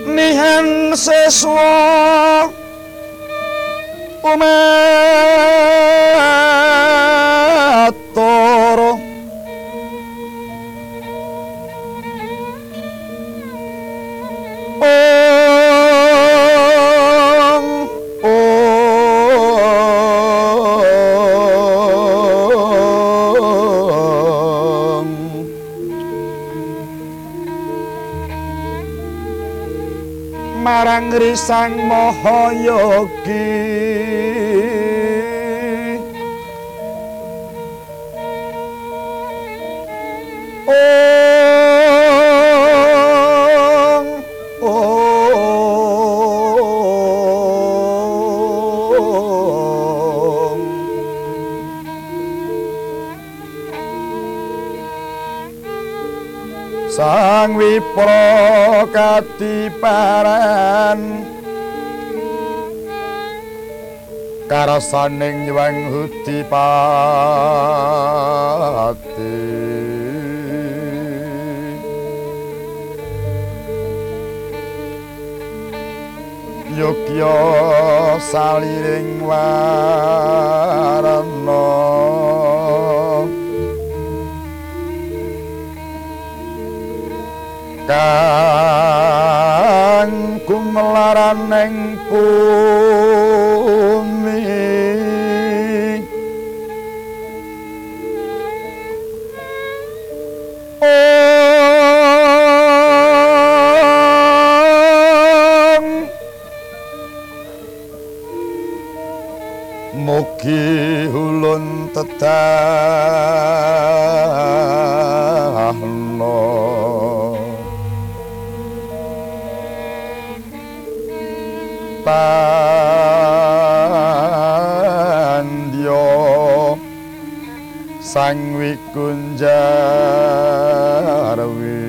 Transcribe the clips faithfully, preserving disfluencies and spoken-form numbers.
nihan seswa umatara marang risang Mahayogi Om Om Sang Wipra katiparan karasaning nyuwang Hudipati Yogya saliring warna kang kumelaraneng bumi Om mugi ulun tetahna pandya sang wikunjarwi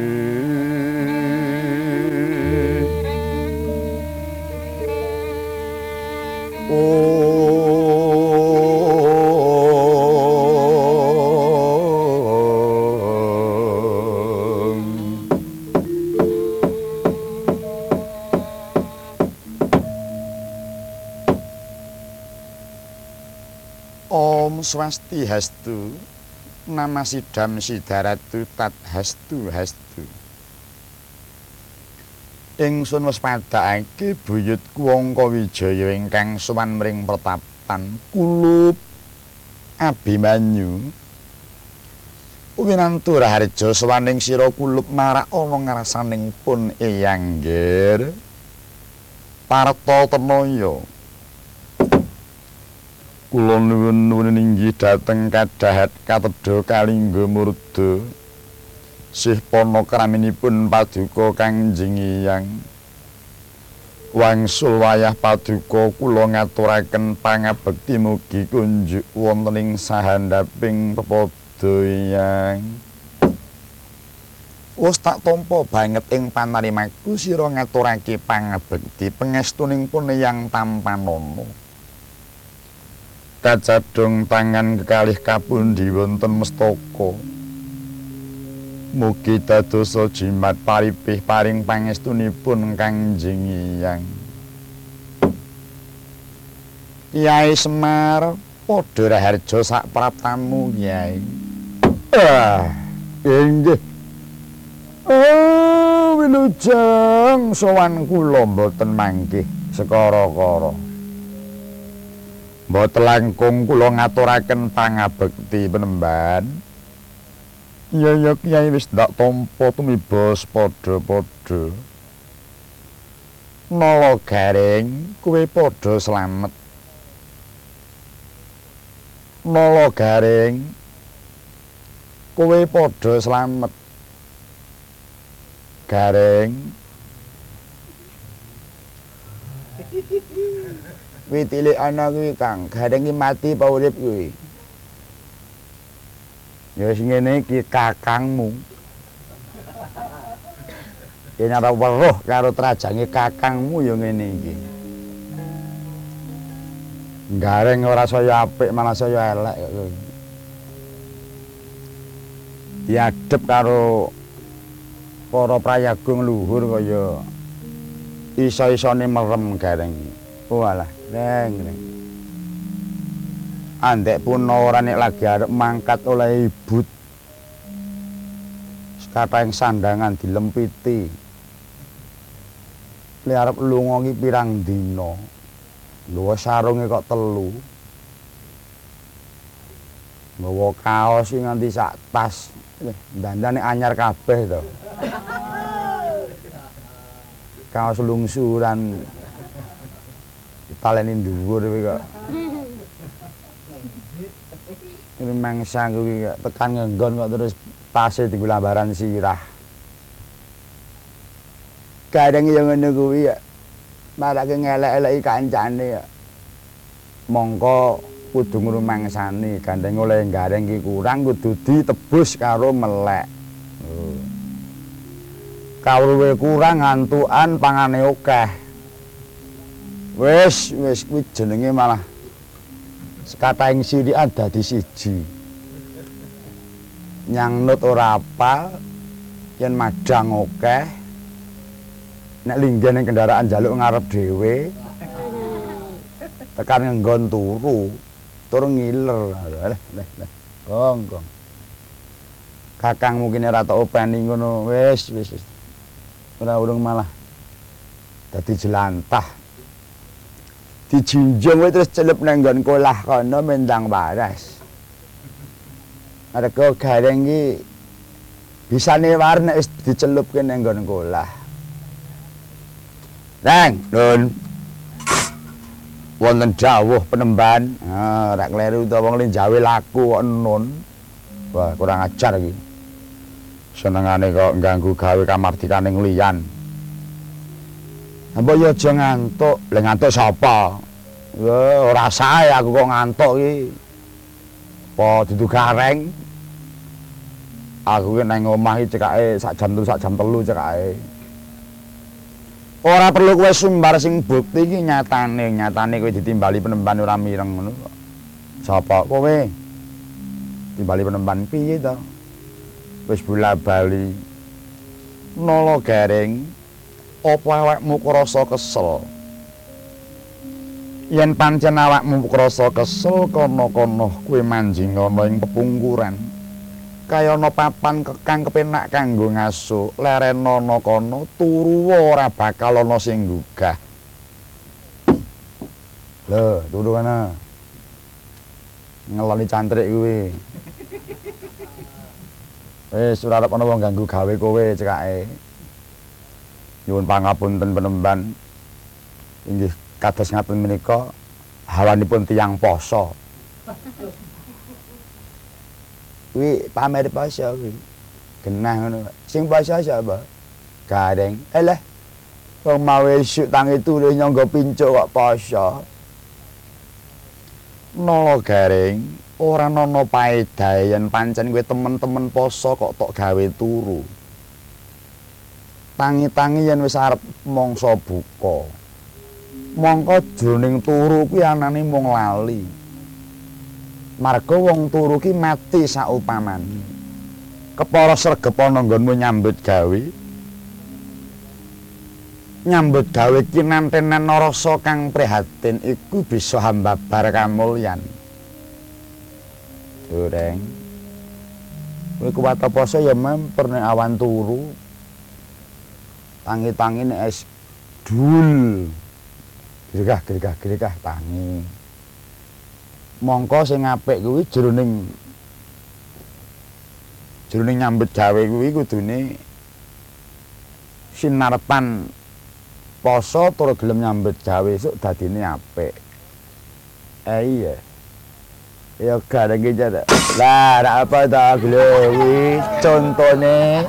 Om Swastihastu Namasidam Sidaratu Tat Hastu Hastu Ingsun wis padhakake buyutku Angka Wijaya ingkang sowan mring pratapan kulup Abimanyu winantu raharja sowaning sira kulup marak ana ngarsaning pun Eyangger Parta Tenaya kula nuwun inggih dhateng kadhahat katedha Kalingga Murda sih pana kraminipun paduka Kangjeng Hyang wangsul wayah paduka kula ngaturaken pangabekti mugi kunjuk wonten ing sahandhaping pepada Hyang wis tak tampa banget ing panarimaku sira ngaturake pangabekti pangestuning pun Hyang Tampanana kacadhong tangan kekalih kapundi wonten mestaka mugi dadosa jimat paripih paring pangestunipun Kangjeng Hyang Kyai Semar padha raharja sak praptamu Kyai ah inggih oh wilujeng sowan kula mboten manggih sekara-kara mboten langkung kula ngaturaken pangabekti penemban. Ya ya Kyai wis ndak tampa tumibos padha-padha. Nala Garing kowe padha slamet. Nala Garing kowe padha slamet. Garing kuwi tilik ana kuwi Kang, Garing iki mati apa urip kuwi? Ya wis ngene iki kakangmu. Yen ora weruh karo trajange kakangmu ya ngene iki. Garing ora saya apik malah saya elek kok. Diadep karo para prayagung luhur kaya iso-isone merem gareng. Walah, Reng, Reng. Andek pun ora nek lagi arep mangkat oleh ibut. Kathahing sandangan dilempiti. Li arep lunga ki pirang dina. Lho sarunge kok telu. Nggawa kaos iki nganti sak tas. Dandane anyar kabeh to. Kaos lungsuran. Ditaleni dhuwur kuwi kok. Ini mangsa kuwi kok tekan ngenggon kok terus tasih dienggo lambaran sirah. Kadang yo ngono kuwi ya. Marake ngelek-eleki kancane ya. Mongko kudu ngrumangsani gandeng oleh gareng ki kurang kudu ditebus karo melek. Oh. Kawruhe kurang ngantukan pangane akeh. Wis wis kuwi jenenge malah sekatahing sirikan dadi siji. Nyangnut ora apal yen madang akeh nek linggen ning kendaraan njaluk ngarep dhewe tekan nggon turu tur ngiler leh leh leh gong gong kakang mungkin ora tok openi ngono wis wis wis ora urung malah dadi jelantah dijinjung terus celup nang nggon kolah kono mendang waras. Mergo gareng iki bisane war nek wis dicelupke nang nggon kolah. Reng, Nun. Wonten dawuh penemban, ah ora kleru to wong le jawe laku kok Nun. Wah, kurang ajar iki. Senengane kok ganggu gawe kamardikaning liyan. Mbok yo aja ngantuk. Lah ngantuk sapa? Wah, ora sae aku kok ngantuk iki. Apa dudu gareng? Aku ki nang omah iki cekake sak jam telu sak jam telu cekake. Ora perlu kowe sumbar sing bukti iki nyatane, nyatane kowe ditimbali penemban ora mireng ngono kok. Sapa kowe? Timbali penemban piye to? Wis bola-bali. Nala gareng, apa awakmu krasa kesel? Yen pancen awakmu krasa kesel kono-kono kowe manjing ana ing pepungkuran. Kaya ana papan kekang kepenak kanggo ngasuh, lerena ana kono turu ora bakal ana sing gugah. Lho, turu kana. Ngeloni cantrik kuwi. Wis ora arep ana wong ganggu gawe kowe cekake. Nyuwun pangapunten penemban. Inggih kados ngaten menika hawanipun tiyang poso. Kuwi pamer poso kuwi. Genah ngono. Sing poso sapa? Gareng. Eleh. Wong mau esuk tangi turu nyangga pincuk kok poso. Nala gareng, ora ana paedahe yen pancen kowe temen-temen poso kok tok gawe turu. Tangi-tangi yen wis arep mangsa buka. Mongko jroning turu kuwi anane mung lali. Marga wong turu ki mati saupamane. Kepara sregep ana nggonmu nyambut gawe. Nyambut gawe kinantenan rasa kang prihatin iku bisa hambabar kamulyan. Dureng. Kowe kuwat poso ya memper nek awan turu. Tangi-tangi nek es dul. Gregah gregah gregah tangi. Mongko sing apik kuwi jroning jroning nyambut gawe kuwi kudune sinarepan poso tur gelem nyambut gawe esuk dadine apik. Eh iya. Ya gareng iki jare. Lah ora apa ta kuwi contone.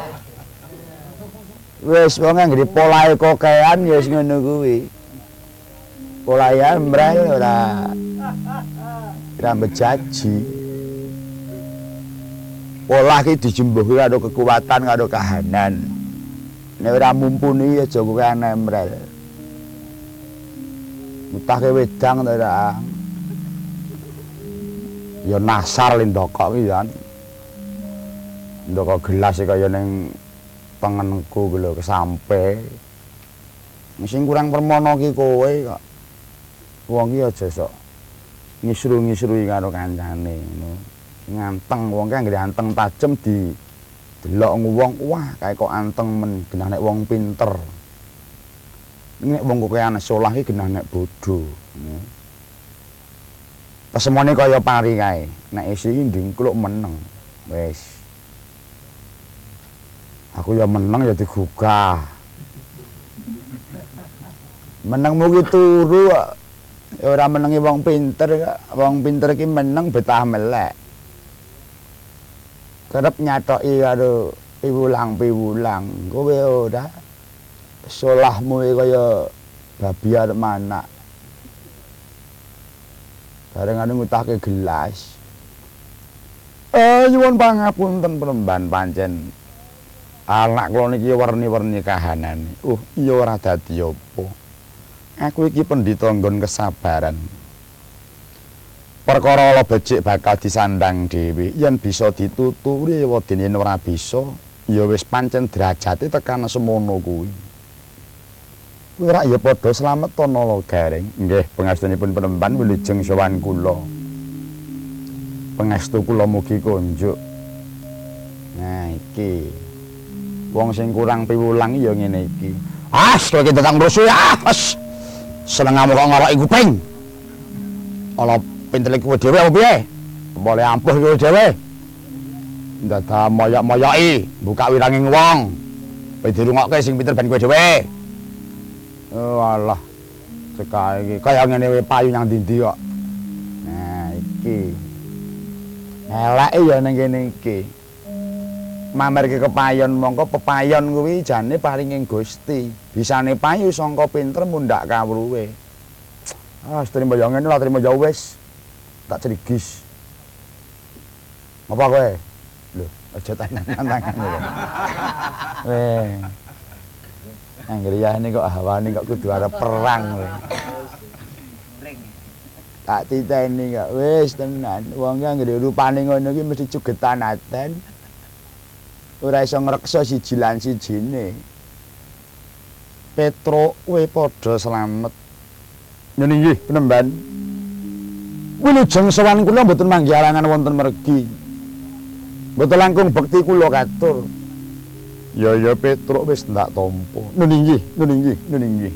Wis wong anggere polahe kokean ya wis ngono kuwi. Polahe ambrah ora rambut jaji. Polah ki dijembuhi karo kekuatan karo kahanan. Nek ora mumpuni aja kowe anemrel. Mutake wedang to ora. Ya nasar lindokok ki ya. Ndoko gelas kaya ning tengenku ku lho kesampe. Sing kurang permono ki kowe kok. Wong ki aja sok ngisru-ngisrui karo kancane ngono. Nganteng wong ki anggere anteng tajem di delok wong wah kae kok anteng men genah nek wong pinter. Nek wong kok anak salah ki genah nek bodho. Pesemone kaya pari kae. Nek isi iki ndingkluk meneng. Wis. Aku ya meneng ya digugah. Menengmu ki turu kok. Ya ora menengi wong pinter kok. Wong pinter ki meneng betah melek. Kerep nyatoki karo piwulang-piwulang. Kowe ora salahmu kaya babi arep manak. Bareng anu ngutahke gelas. Eh nyuwun pangapunten Pramban pancen anak kula niki werni-werni kahanane. Uh, iya ora dadi apa. Aku iki pendhita nggon kesabaran. Perkara ala becik bakal disandang dhewe. Yen bisa dituturi wadene ora bisa, ya wis pancen derajate tekan semono kuwi. Kuwi rak ya padha slamet ana gareng. Nggih, pangastunipun Pramban wilujeng sowan kula. Pangastu kula mugi konjuk. Nah iki wong sing kurang piwulang ya ngene iki. As kowe iki tetang rusuh ah, as. Senengamu kok ngoroki kuping. Ala pinter kowe dhewe apa piye? Boleh ampuh kowe dhewe. Dadah moyok-moyoki, buka wiranging wong. Kowe dirungokke sing pinter ben kowe dhewe. Oh alah. Sekae iki kaya ngene wae payu nang ndi kok. Nah iki. Eleke ya ning kene iki. Mamerke kepayon mongko pepayon kuwi jane paringing Gusti. Bisane payu sangka pinter mundhak kawruhe. Ah, trimo ya ngene lah trimo ya wis. Tak cerigis. Apa kowe? Lho, aja tangan-tangan lho. Weh. Anggere ya ini kok hawane kok kudu arep perang lho. Tak titeni kok wis tenan. Wong ki anggere rupane ngono ki mesti cugetan aten. Ora iso ngreksa siji lan sijine. Petro we padha slamet. Yen nggih Pramban. Wilujeng sowan kula mboten manggi alangan wonten mergi. Mboten langkung bekti kula katur. Ya ya Petro wis ndak tampa. Nun nggih, nun nggih, nun nggih.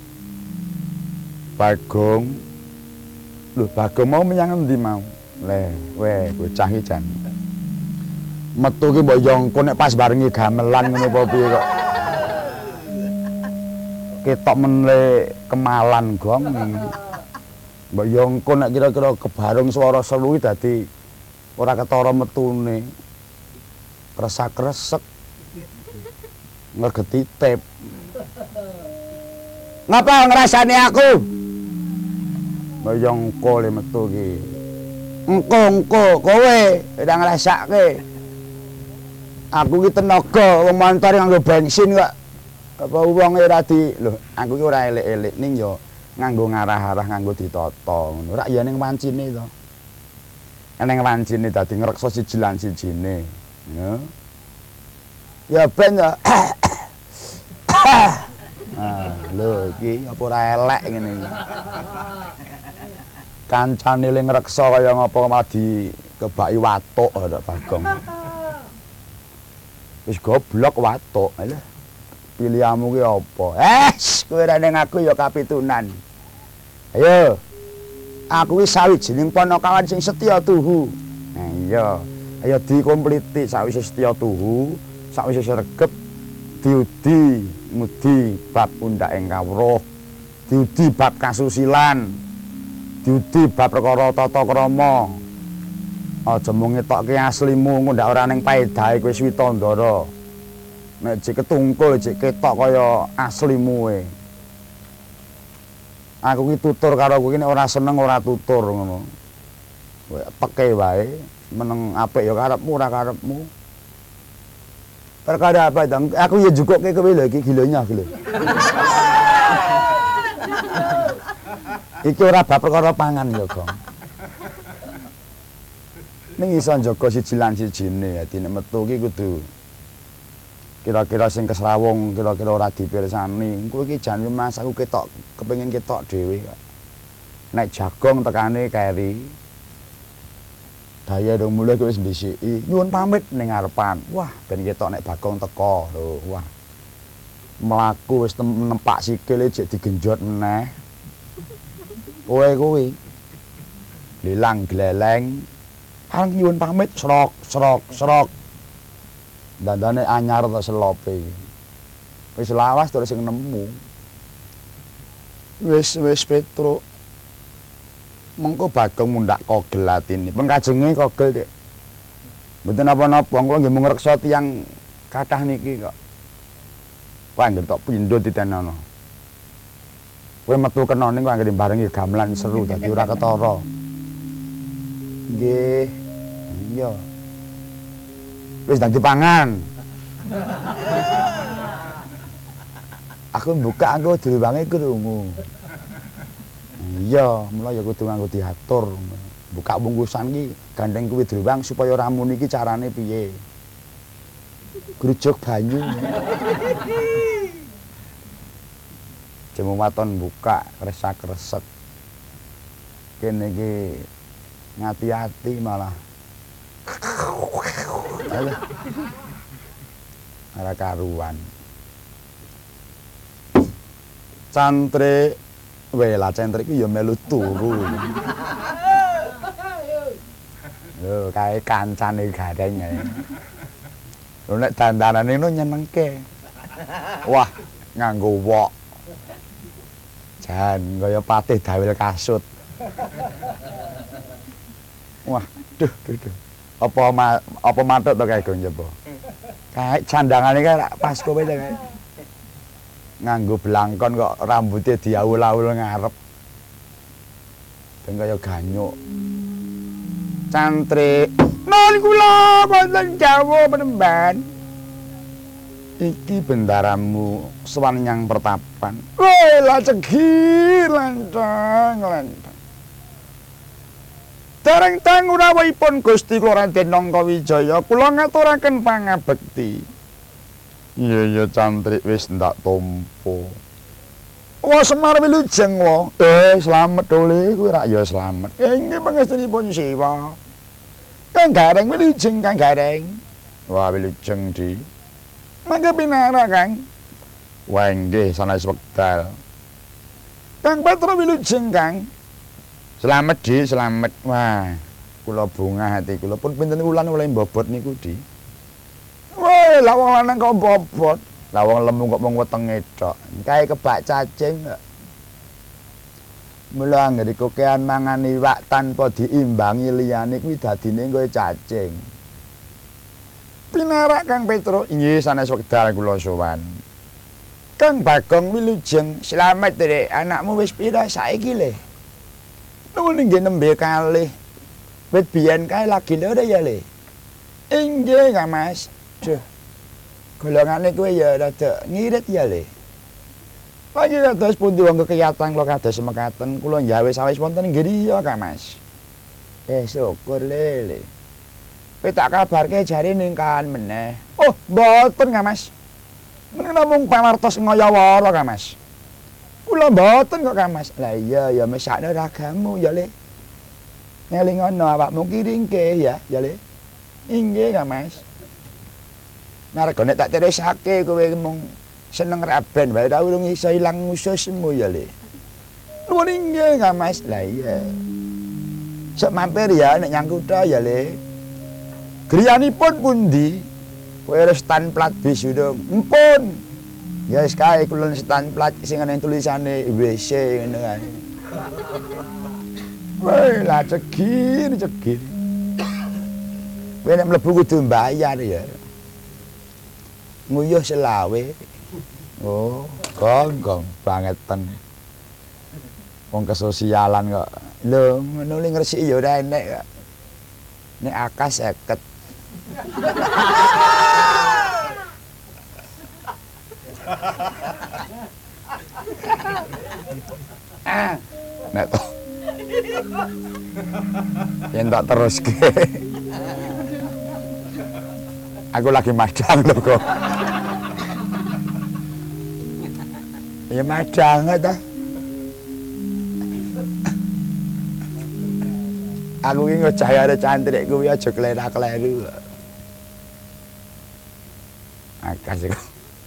Bagong. Lho, Bagong mau menyang endi mau? Le, weh bocah iki jan. Metu ki mbok yongko nek pas barengi gamelan ngono apa piye kok. Ketok menle kemalan gong. Mbok yongko nek kira-kira kebarung swara seluwi dadi ora ketara metune. Kresak-kresek. Ngegeti tip. Ngapa ngrasani aku? Mbok yongko le metu ki. Engko-engko kowe ora ngrasake. Aku ki tenaga wong montor nganggo bensin kok. Apa wong ora di lho, aku ki ora elek-elek ning ya nganggo ngarah-arah nganggo ditata ngono. Ora ya ning wancine to. Ning wancine dadi ngreksa siji lan sijine. Ya. Ya ben ya. Ah, lho iki apa ora elek ngene iki. Kancane le ngreksa kaya ngapa malah di kebaki watuk kok Bagong. Wis goblok watuk. Alah. Pilihanmu ki apa? Es, kowe ra ning aku ya kapitunan. Ayo. Aku ki sawijining panakawan sing setya tuhu. Nah iya. Ayo dikompliti sawise setya tuhu, sawise sregep diudi mudi bab undhak ing kawruh, diudi bab kasusilan, diudi bab perkara tata krama. Aja mung ngetokke aslimu ngono ndak ora ning paedahe kowe Switandara. Nek jek ketungkul jek ketok kaya aslimu e. Aku ki tutur karo kowe nek ora seneng ora tutur ngono. Kowe peke wae, meneng apik ya karepmu ora karepmu. Perkara apa dong? Aku ya jukokke kowe lho iki gilonya iki lho. Iki ora bab perkara pangan ya, Gong. Ning iso njaga siji lan sijine, dadi nek metu ki kudu kira-kira sing kesrawung kira-kira ora dipirsani. Engko iki jan Mas aku ketok kepengin ketok dhewe kok. Nek Jagong tekane keri. Daya dong mulai wis ndhisiki. Nyuwun pamit ning ngarepan. Wah, ben ketok nek Bagong teko lho. Wah. Mlaku wis nempak sikile jek digenjot meneh. Kowe kuwi. Lilang gleleng. Areng nyuwun pamit srok srok srok. Dandane anyar ta selope. Wis lawas terus sing nemu. Wis wis Petruk. Mengko Bagong mundak kogel atine. Pengkajenge kogel, Dik. Mboten napa-napa, kula nggih mung ngreksa tiyang kathah niki kok. Wah, ngetok pindho ditenono. Kowe metu kena ning kok anggere barengi gamelan seru dadi ora ketara. Nggih. Iya. Wis dadi pangan. Aku buka aku diwangi krungu. Iya, mula ya kudu nganggo diatur. Buka bungkusan iki gandeng kuwi drewang supaya ramun iki carane piye. Grujuk banyu. Jemu waton buka kresak-kresek. Kene iki ngati-ati malah. Ora karuan. Cantre wela cantre iki ya melu turu. Lho kae kancane gareng ae. Lho nek dandanane ngono nyenengke. Wah, nganggo wok. Jan kaya patih dawil kasut. Wah, duh duh duh. Apa ma, apa matuk to kae Gong Jebo? Kae sandangane kae pas kowe to kae. Nganggo blangkon kok rambutnya diaul-aul ngarep. Ben kaya ganyuk. Cantre, "Non kula wonten Jawa Penemban." Iki bendaramu sowan nyang pertapan. Woi, lacegi lantang lantang. Dereng teng rawuhipun Gusti kula Raden Nangkawijaya, kula ngaturaken pangabekti. Iya iya Cantrik wis ndak tompo. Wah Semar wilujeng wae. Eh slamet dole kuwi rak ya slamet. Inggih pangestunipun Siwa. Kang Gareng wilujeng Kang Gareng. Wah wilujeng di. Mangke pinara Kang. Wah nggih sanes wekdal. Kang Petro wilujeng Kang. Slamet di, slamet. Wah kula bungah hati kula pun pinten wulan oleh mbobot niku di. Woi, lawang lanang kok bobot. Lawang lemu kok mung wetenge tok. Kae kebak cacing kok. Mula anggere kokean mangan iwak tanpa diimbangi liyane kuwi dadine kowe cacing. Pinarak Kang Petro, inggih sanes wekdal kula sowan. Kang Bagong wilujeng, slamet Dek, anakmu wis pira saiki le? Nuwun nggih nembe kalih. Wit biyen kae lagi lho ya le. Inggih Kang Mas. Duh, golongane kowe ya rada ngirit ya le. Lagi kados pundi wong kekiyatan kula kados mekaten kula njawe sawis wonten griya Kang Mas. Eh syukur le le. Kowe tak kabarke jare ningkahan meneh. Oh, mboten Kang Mas. Menawa mung pawartos ngayawara Kang Mas. Kula mboten kok Kang Mas. Lah iya ya mesakne ragamu ya le. Ngelingono awakmu kiringke ya ya le. Inggih Kang Mas. Nargane tak teresake kowe mung seneng raben wae ta urung iso ilang ususmu ya le. Nuwun inggih Kang Mas. Lah iya. Sok mampir ya nek nyang kutha ya le. Griyanipun pundi? Kowe wis stan plat bis urung? Empun. Ya wis kae kula stan plat sing ana tulisane W C ngono kae. Woi, lah cegir cegir. Kowe nek mlebu kudu mbayar ya. Nguyuh selawe. Oh, gonggong bangetan. Wong kesosialan kok. Lho, ngono li ngresiki ya ora enek kok. Nek akas seket. Ah, nek to. Yen tak teruske. Aku lagi madang lho kok. Ya madang ta. Aku ki ngejayane cantrik kuwi aja klera-kleru. Akas iku.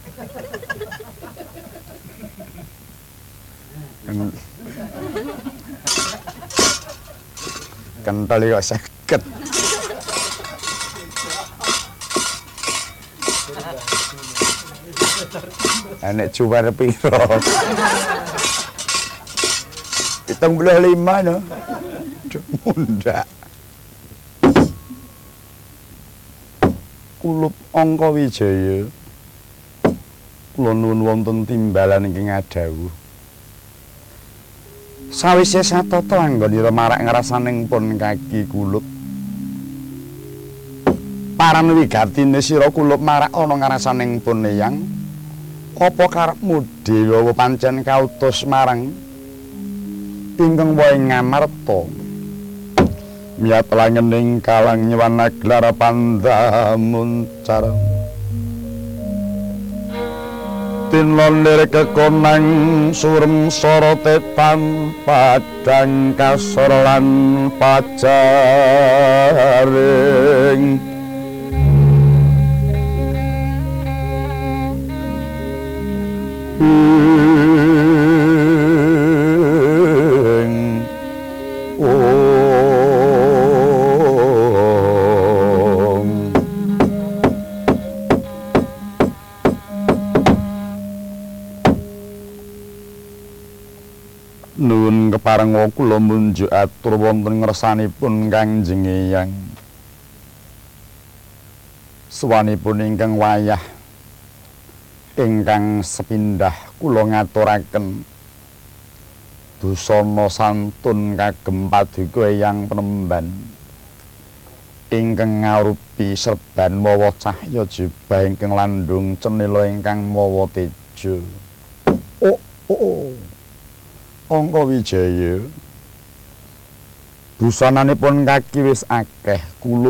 Kental kok seket. Anek juwer piro? Pitung puluh lima no. Mundak. Kulup Angka Wijaya. Kula nuwun wonten timbalan ingkang adhawuh. Sawise satata anggonira marak ngrasaning pun kaki kulup. Paran wigatine sira kulup marak ana ngrasaning pun eyang. Apa karepmu dewa pancen kautus marang ingkang wae ngamarta. Miyat langening kalang nyuwana gelar pandamuncar. Tinlon lirik kekonang surem sorote padang kasor lan pajaring. Nuwun keparenga kula munjuk atur wonten ngersanipun Kangjeng Eyang. Suwanipun ingkang wayah ingkang sepindah kula ngaturaken dusana santun kagem paduka Eyang Penemban ingkang ngarupi serban mawa cahya jubah ingkang landung cenila ingkang mawa teja. Oh, oh, oh. Angka Wijaya busananipun kaki wis akeh kulup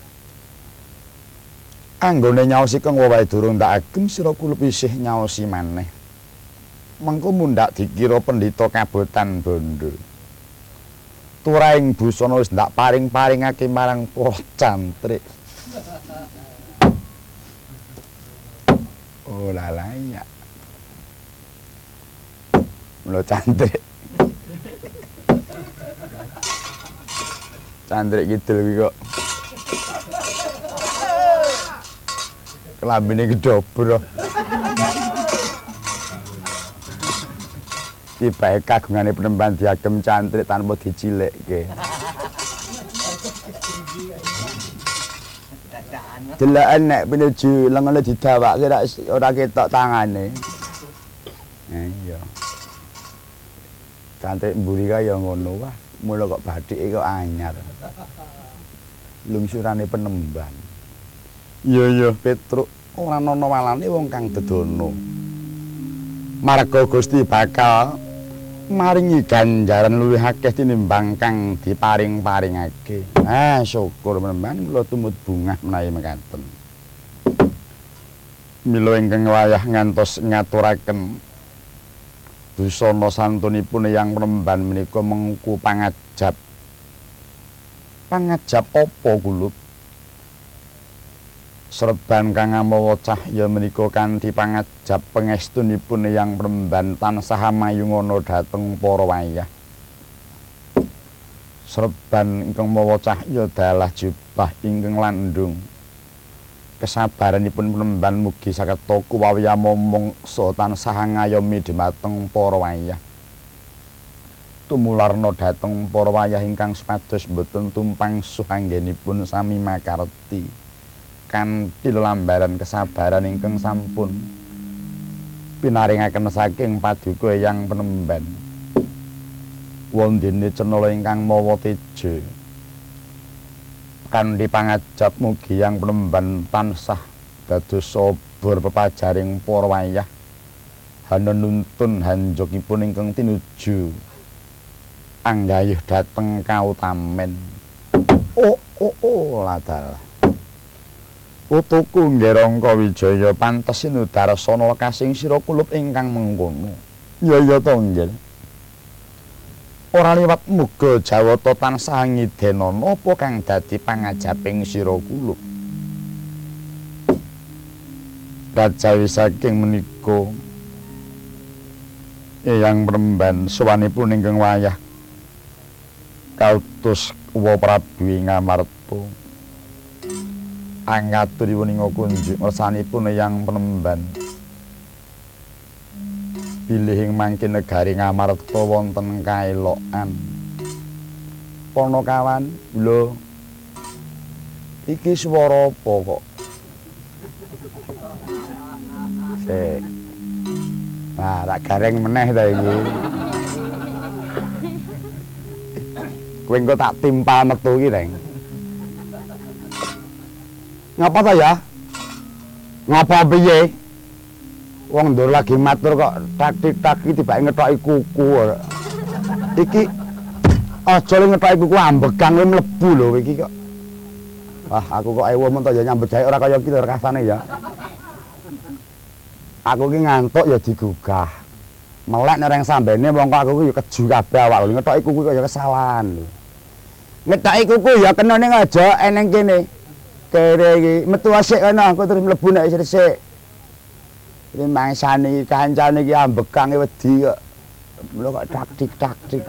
anggone nyaosi kang wae durung ndak agem sira kulup isih nyaosi maneh mengko mundhak dikira pendhita kabotan Bondo turaing busana wis ndak paring-paringake marang para cantrik. Oh lalaya Mula cantrik. Cantrik gitu lho kok. Kelambine gedobro. Tibae kagungane Penemban diagem cantrik tanpa dicilekke. Delakan nek pinuju lengene didawake ora ketok tangane. Nah iya. Cantrik mburi kaya ngono wah, mula kok bathike kok anyar. Lungsurane Penemban. Iya iya Petruk, ora ana walane wong kang dedono. Marga Gusti bakal maringi ganjaran luwih akeh tinimbang kang diparing-paringake. Ah, syukur Penemban kula tumut bungah menawi mekaten. Mila ingkang wayah ngantos ngaturaken busana santunipun Eyang Penemban menika mengku pangajab. Pangajab apa kulup? Serban kang mawa cahya menika kanthi pangajab pangestunipun Eyang Penemban tansah mayungana dhateng para wayah. Serban ingkang mawa cahya dalah jubah ingkang landung. Kesabaranipun Penemban mugi saketa kuwawiya momong so tansah ngayomi dhumateng para wayah. Tumularna dhateng para wayah ingkang supados boten tumpang suh anggenipun sami makarti. Kanthi lambaran kesabaran ingkang sampun pinaringaken saking paduka Eyang Penemban. Wondene cenala ingkang mawa teja. Kanthi pangajab mugi Eyang Penemban tansah dados sabur pepajaring para wayah hana nuntun hanjokipun ingkang tinuju anggayuh dhateng kautamen. Oh oh oh ladal. Putuku nggih Angka Wijaya pantes sinudarsana kasing sira kulup ingkang mengkono. Ya ya to nggih. Ora liwat muga Jawata tansah ngidena napa kang dadi pangajaping sira kula. Kajawi saking menika Eyang Mremban sowanipun ingkang wayah kautus Uwa Prabu Ngamarta angaturipun ing kunjuk ngersanipun Eyang Mremban bilih ing mangkin negari Ngamarta wonten kaelokan Panakawan lho iki swara apa kok sik nah tak gareng meneh ta iki kowe engko tak timpal metu iki Reng ngapa ta ya ngapa piye wong ndur lagi matur kok tak-tak tibake ngethoki kuku. Iki aja le ngethoki kuku ambegang le mlebu lho iki kok. Wah, aku kok ewo men to ya nyambut gawe ora kaya iki lho rasane ya. Aku ki ngantuk ya digugah. Melek nek reng sambene mongko aku ki ya keju kabeh awak lho ngethoki kuku kok ya kesalahan lho. Ngethoki kuku ya kena ning aja eneng kene. Kere iki metu asik kana aku terus mlebu nek resik. Ini mangsane kancane iki ambekange wedi kok. Mula kok taktik taktik.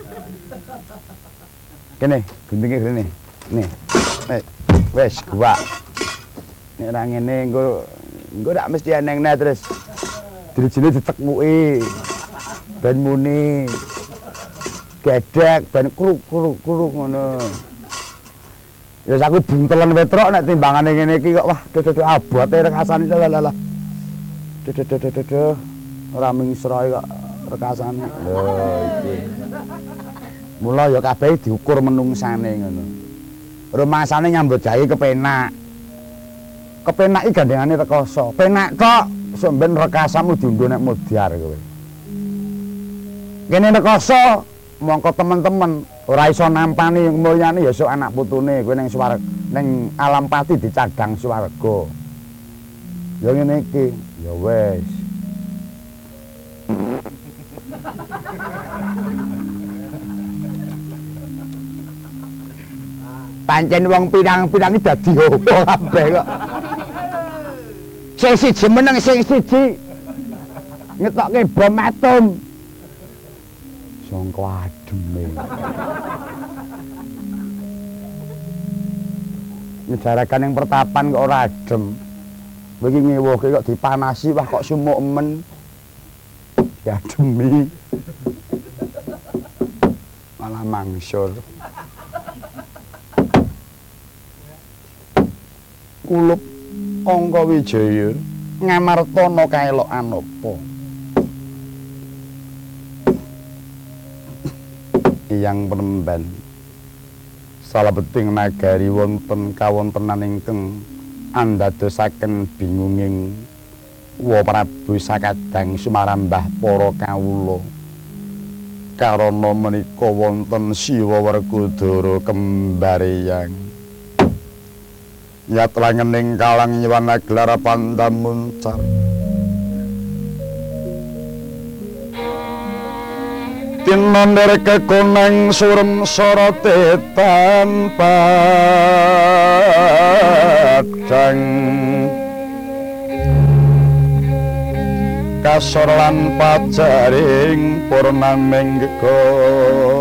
Kene, guntinge kene. Nih. Nih. Wes gua. Nek ra ngene engko engko dak mesti enengne terus dirijine ditekmuki. Ben muni. Gedhek ben kruk-kruk-kruk ngono. Ya aku buntelan wetrok nek timbangane ngene iki kok wah dudu abote rekasane lalah. Duh-duh-duh-duh ora mingsrae kok rekasane. Lho iki. Mula ya kabeh diukur menungsane ngono. Rumangsane nyambut gawe kepenak. Kepenak iki gandengane rekoso. Penak tok sampeyan rekasamu diundhuh nek mudyar kowe. Kene rekoso mongko temen-temen ora iso nampani mulyane ya sok anak putune kowe ning swarga ning alam pati dicadang swarga. Ya ngene iki. Ya wes. Pancen wong pirang-pirang iki dadi opo kabeh kok. Sing siji meneng sing siji ngetokke bom atom. Sangka ademe. Nyejarakan yang pertapan kok ora adem. Iki ngewoke kok dipanasi wah kok sumuk men. Ya demi. Malah mangsur. Kulup Angka Wijaya ngamartana kaelokan apa? Eyang Mremban salebeting nagari wonten kawontenan ingkang andadosaken bingunging Wa Prabu sakadang sumarambah para kawula. Karana menika wonten Siwa Werkudara kembar Eyang. Yatlangening kalang nyuwana gelar pandamuncar. Tinonder kekoneng surem sorote tanpa kadang kasor lan pajaring purnaming gegara